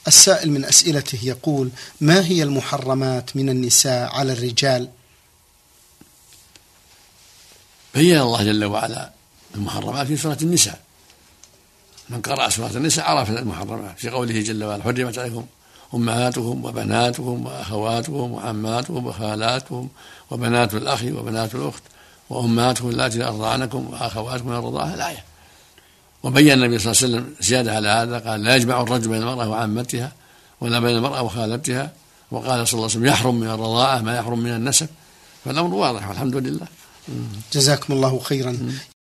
السائل من أسئلته يقول: ما هي المحرمات من النساء على الرجال؟ بين الله جل وعلا المحرمات في سورة النساء، من قرأ سورة النساء عرف المحرمات في قوله جل وعلا: حرمت عليكم أمهاتكم وبناتكم وأخواتكم وعماتكم وخالاتكم وبنات الأخ وبنات الأخت وأمهاتكم اللاتي أرضعنكم وأخواتكم من الرضاعة. الآية. وبين النبي صلى الله عليه وسلم زيادة على هذا، قال: لا يجمع الرجل بين المرأة وعمتها ولا بين المرأة وخالتها. وقال صلى الله عليه وسلم: يحرم من الرضاعة ما يحرم من النسب. فالأمر واضح والحمد لله. جزاكم الله خيرا.